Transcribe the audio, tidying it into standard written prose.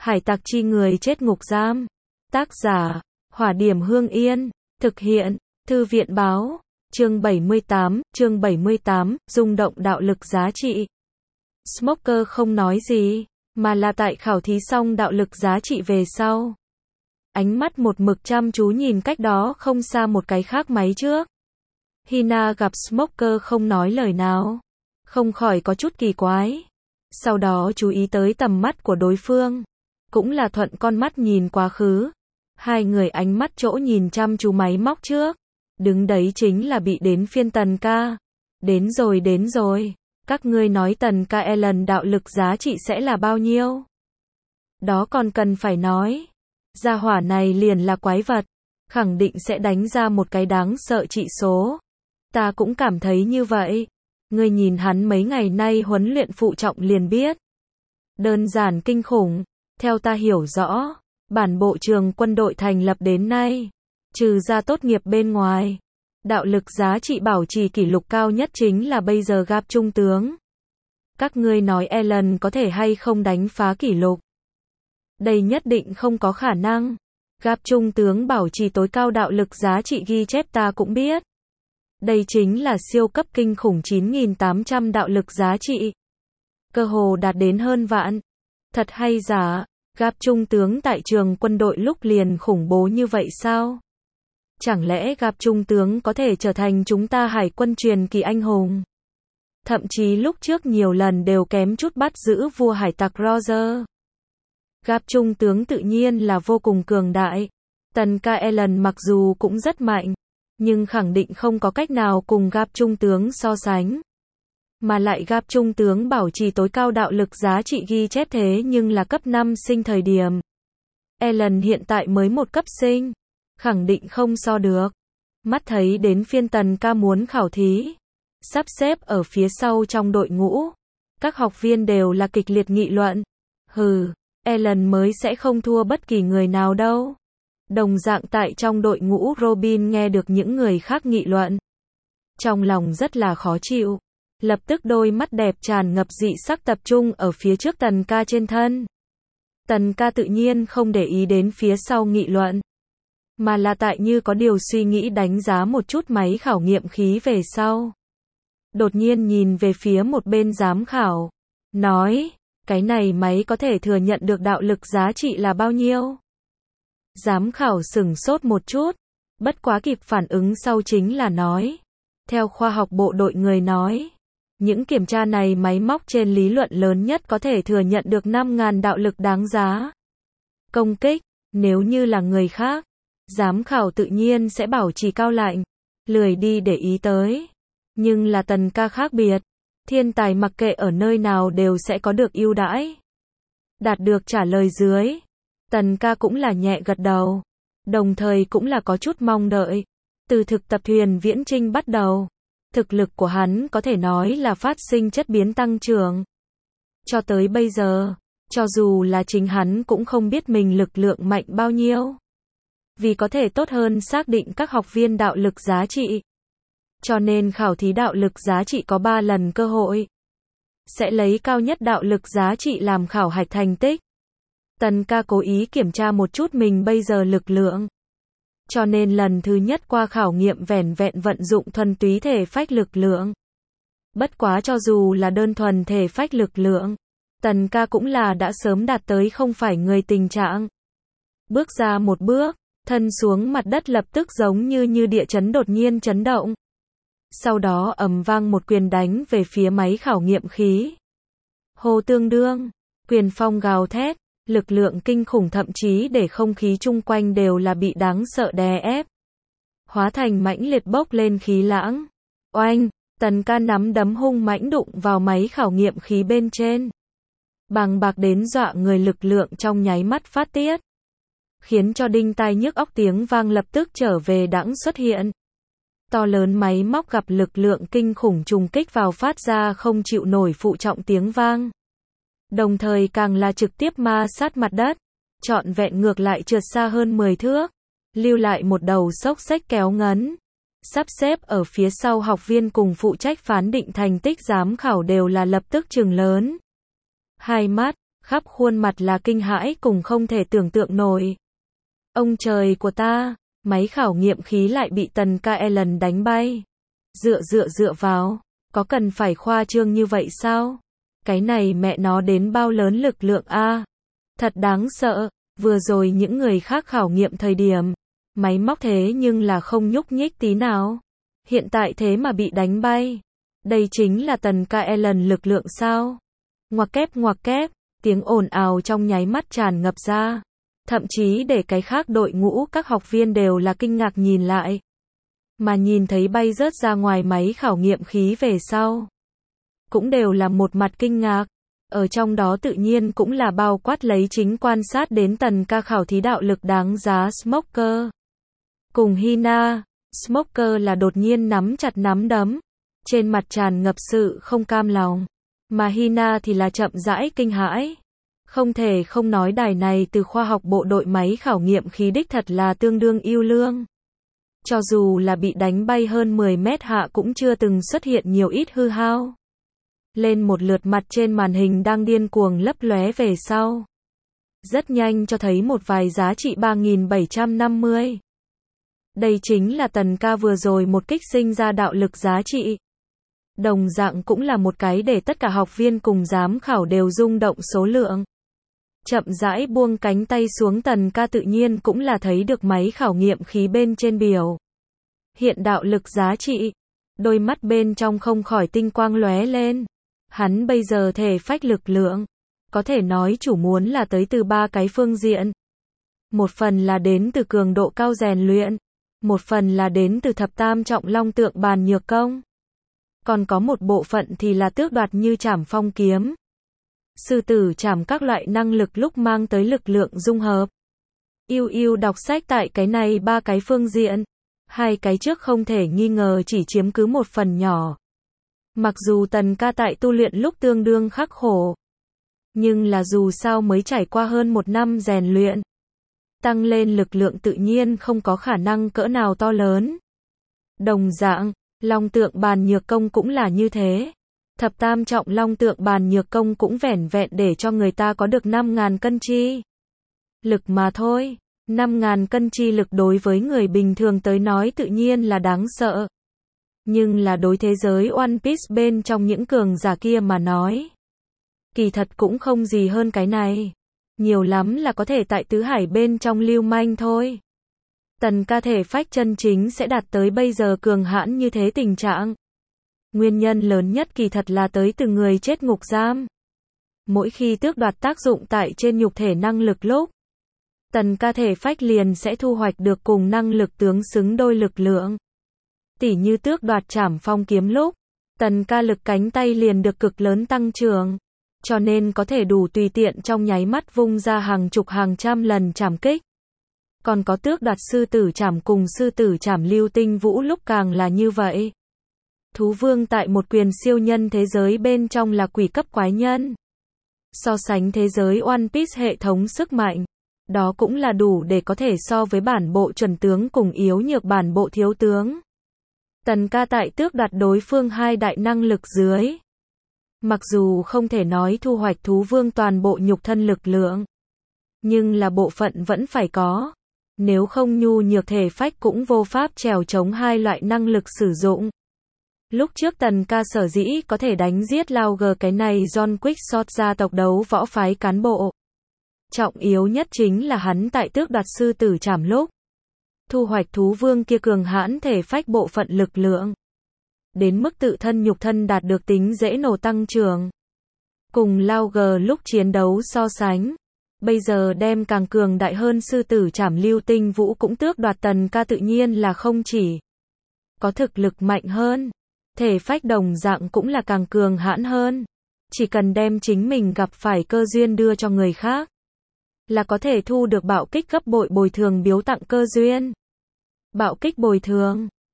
Hải tặc chi người chết ngục giam. Tác giả, Hỏa Điểm Hương Yên. Thực hiện, Thư viện báo. Chương 78, rung động đạo lực giá trị. Smoker không nói gì, mà là tại khảo thí xong đạo lực giá trị về sau. Ánh mắt một mực chăm chú nhìn cách đó không xa một cái khác máy trước. Hina gặp Smoker không nói lời nào, không khỏi có chút kỳ quái. Sau đó chú ý tới tầm mắt của đối phương, cũng là thuận con mắt nhìn quá khứ. Hai người ánh mắt chỗ nhìn chăm chú máy móc trước. Đứng đấy chính là bị đến phiên Tần ca. Đến rồi, các ngươi nói Tần ca Ellen đạo lực giá trị sẽ là bao nhiêu? Đó còn cần phải nói. Gia hỏa này liền là quái vật, khẳng định sẽ đánh ra một cái đáng sợ trị số. Ta cũng cảm thấy như vậy. Ngươi nhìn hắn mấy ngày nay huấn luyện phụ trọng liền biết. Đơn giản kinh khủng. Theo ta hiểu rõ, bản bộ trường quân đội thành lập đến nay, trừ ra tốt nghiệp bên ngoài, đạo lực giá trị bảo trì kỷ lục cao nhất chính là bây giờ gặp trung tướng. Các ngươi nói Ellen có thể hay không đánh phá kỷ lục? Đây nhất định không có khả năng. Gặp trung tướng bảo trì tối cao đạo lực giá trị ghi chép ta cũng biết. Đây chính là siêu cấp kinh khủng 9.800 đạo lực giá trị. Cơ hồ đạt đến hơn vạn. Thật hay giả, gặp trung tướng tại trường quân đội lúc liền khủng bố như vậy sao? Chẳng lẽ gặp trung tướng có thể trở thành chúng ta hải quân truyền kỳ anh hùng? Thậm chí lúc trước nhiều lần đều kém chút bắt giữ vua hải tặc Roger. Gặp trung tướng tự nhiên là vô cùng cường đại. Tần ca Ellen mặc dù cũng rất mạnh, nhưng khẳng định không có cách nào cùng gặp trung tướng so sánh. Mà lại gặp trung tướng bảo trì tối cao đạo lực giá trị ghi chép thế nhưng là cấp 5 sinh thời điểm. Ellen hiện tại mới một cấp sinh, khẳng định không so được. Mắt thấy đến phiên Tần ca muốn khảo thí, sắp xếp ở phía sau trong đội ngũ. Các học viên đều là kịch liệt nghị luận. Hừ, Ellen mới sẽ không thua bất kỳ người nào đâu. Đồng dạng tại trong đội ngũ Robin nghe được những người khác nghị luận. Trong lòng rất là khó chịu. Lập tức đôi mắt đẹp tràn ngập dị sắc tập trung ở phía trước Tần ca trên thân. Tần ca tự nhiên không để ý đến phía sau nghị luận, mà là tại như có điều suy nghĩ đánh giá một chút máy khảo nghiệm khí về sau. Đột nhiên nhìn về phía một bên giám khảo, nói, cái này máy có thể thừa nhận được đạo lực giá trị là bao nhiêu? Giám khảo sửng sốt một chút, bất quá kịp phản ứng sau chính là nói, theo khoa học bộ đội người nói, những kiểm tra này máy móc trên lý luận lớn nhất có thể thừa nhận được 5.000 đạo lực đáng giá. Công kích, nếu như là người khác, giám khảo tự nhiên sẽ bảo trì cao lạnh, lười đi để ý tới. Nhưng là Tần ca khác biệt, thiên tài mặc kệ ở nơi nào đều sẽ có được ưu đãi. Đạt được trả lời dưới, Tần ca cũng là nhẹ gật đầu, đồng thời cũng là có chút mong đợi. Từ thực tập thuyền viễn trinh bắt đầu, thực lực của hắn có thể nói là phát sinh chất biến tăng trưởng. Cho tới bây giờ, cho dù là chính hắn cũng không biết mình lực lượng mạnh bao nhiêu. Vì có thể tốt hơn xác định các học viên đạo lực giá trị. Cho nên khảo thí đạo lực giá trị có 3 lần cơ hội. Sẽ lấy cao nhất đạo lực giá trị làm khảo hạch thành tích. Tần ca cố ý kiểm tra một chút mình bây giờ lực lượng. Cho nên lần thứ nhất qua khảo nghiệm vẻn vẹn vận dụng thuần túy thể phách lực lượng. Bất quá cho dù là đơn thuần thể phách lực lượng, Tần ca cũng là đã sớm đạt tới không phải người tình trạng. Bước ra một bước, thân xuống mặt đất lập tức giống như địa chấn đột nhiên chấn động. Sau đó ầm vang một quyền đánh về phía máy khảo nghiệm khí. Hồ tương đương, quyền phong gào thét, lực lượng kinh khủng thậm chí để không khí chung quanh đều là bị đáng sợ đè ép. Hóa thành mãnh liệt bốc lên khí lãng. Oanh, Tần ca nắm đấm hung mãnh đụng vào máy khảo nghiệm khí bên trên. Bàng bạc đến dọa người lực lượng trong nháy mắt phát tiết. Khiến cho đinh tai nhức óc tiếng vang lập tức trở về đãng xuất hiện. To lớn máy móc gặp lực lượng kinh khủng trùng kích vào phát ra không chịu nổi phụ trọng tiếng vang. Đồng thời càng là trực tiếp ma sát mặt đất, trọn vẹn ngược lại trượt xa hơn 10 thước, lưu lại một đầu xốc xếch kéo ngấn. Sắp xếp ở phía sau học viên cùng phụ trách phán định thành tích giám khảo đều là lập tức trừng lớn. Hai mắt, khắp khuôn mặt là kinh hãi cùng không thể tưởng tượng nổi. Ông trời của ta, máy khảo nghiệm khí lại bị Tần Ca Ellen đánh bay. Dựa vào, có cần phải khoa trương như vậy sao? Cái này mẹ nó đến bao lớn lực lượng a? Thật đáng sợ, vừa rồi những người khác khảo nghiệm thời điểm, máy móc thế nhưng là không nhúc nhích tí nào. Hiện tại thế mà bị đánh bay. Đây chính là Tần Ca Ellen lực lượng sao? Ngoặc kép, tiếng ồn ào trong nháy mắt tràn ngập ra. Thậm chí để cái khác đội ngũ các học viên đều là kinh ngạc nhìn lại. Mà nhìn thấy bay rớt ra ngoài máy khảo nghiệm khí về sau. Cũng đều là một mặt kinh ngạc. Ở trong đó tự nhiên cũng là bao quát lấy chính quan sát đến Tần Ca khảo thí đạo lực đáng giá Smoker. Cùng Hina, Smoker là đột nhiên nắm chặt nắm đấm. Trên mặt tràn ngập sự không cam lòng. Mà Hina thì là chậm rãi kinh hãi. Không thể không nói đài này từ khoa học bộ đội máy khảo nghiệm khí đích thật là tương đương yêu lương. Cho dù là bị đánh bay hơn 10 mét hạ cũng chưa từng xuất hiện nhiều ít hư hao. Lên một lượt mặt trên màn hình đang điên cuồng lấp lóe về sau. Rất nhanh cho thấy một vài giá trị 3750. Đây chính là Tần Ca vừa rồi một kích sinh ra đạo lực giá trị. Đồng dạng cũng là một cái để tất cả học viên cùng giám khảo đều rung động số lượng. Chậm rãi buông cánh tay xuống Tần Ca tự nhiên cũng là thấy được máy khảo nghiệm khí bên trên biểu. Hiện đạo lực giá trị. Đôi mắt bên trong không khỏi tinh quang lóe lên. Hắn bây giờ thể phách lực lượng. Có thể nói chủ muốn là tới từ ba cái phương diện. Một phần là đến từ cường độ cao rèn luyện. Một phần là đến từ thập tam trọng long tượng bàn nhược công. Còn có một bộ phận thì là tước đoạt như trảm phong kiếm. Sư tử trảm các loại năng lực lúc mang tới lực lượng dung hợp. Yêu đọc sách tại cái này ba cái phương diện. Hai cái trước không thể nghi ngờ chỉ chiếm cứ một phần nhỏ. Mặc dù Tần Ca tại tu luyện lúc tương đương khắc khổ. Nhưng là dù sao mới trải qua hơn một năm rèn luyện. Tăng lên lực lượng tự nhiên không có khả năng cỡ nào to lớn. Đồng dạng, long tượng bàn nhược công cũng là như thế. Thập tam trọng long tượng bàn nhược công cũng vẻn vẹn để cho người ta có được 5.000 cân chi lực mà thôi. 5.000 cân chi lực đối với người bình thường tới nói tự nhiên là đáng sợ. Nhưng là đối thế giới One Piece bên trong những cường giả kia mà nói. Kỳ thật cũng không gì hơn cái này. Nhiều lắm là có thể tại tứ hải bên trong lưu manh thôi. Tần Ca thể phách chân chính sẽ đạt tới bây giờ cường hãn như thế tình trạng. Nguyên nhân lớn nhất kỳ thật là tới từ người chết ngục giam. Mỗi khi tước đoạt tác dụng tại trên nhục thể năng lực lúc, Tần Ca thể phách liền sẽ thu hoạch được cùng năng lực tương xứng đôi lực lượng. Tỉ như tước đoạt trảm phong kiếm lúc, Tần Ca lực cánh tay liền được cực lớn tăng trưởng. Cho nên có thể đủ tùy tiện trong nháy mắt vung ra hàng chục hàng trăm lần trảm kích. Còn có tước đoạt sư tử trảm cùng sư tử trảm lưu tinh vũ lúc càng là như vậy. Thú vương tại một quyền siêu nhân thế giới bên trong là quỷ cấp quái nhân. So sánh thế giới One Piece hệ thống sức mạnh, đó cũng là đủ để có thể so với bản bộ chuẩn tướng cùng yếu nhược bản bộ thiếu tướng. Tần Ca tại tước đoạt đối phương hai đại năng lực dưới. Mặc dù không thể nói thu hoạch thú vương toàn bộ nhục thân lực lượng, nhưng là bộ phận vẫn phải có. Nếu không nhu nhược thể phách cũng vô pháp trèo chống hai loại năng lực sử dụng. Lúc trước Tần Ca sở dĩ có thể đánh giết Lao G cái này John Quick gia tộc đấu võ phái cán bộ. Trọng yếu nhất chính là hắn tại tước đoạt sư tử trảm lúc. Thu hoạch thú vương kia cường hãn thể phách bộ phận lực lượng. Đến mức tự thân nhục thân đạt được tính dễ nổ tăng trưởng. Cùng Lao G lúc chiến đấu so sánh. Bây giờ đem càng cường đại hơn sư tử trảm lưu tinh vũ cũng tước đoạt Tần Ca tự nhiên là không chỉ có thực lực mạnh hơn. Thể phách đồng dạng cũng là càng cường hãn hơn. Chỉ cần đem chính mình gặp phải cơ duyên đưa cho người khác. Là có thể thu được bạo kích gấp bội bồi thường biếu tặng cơ duyên. Bạo kích bồi thường.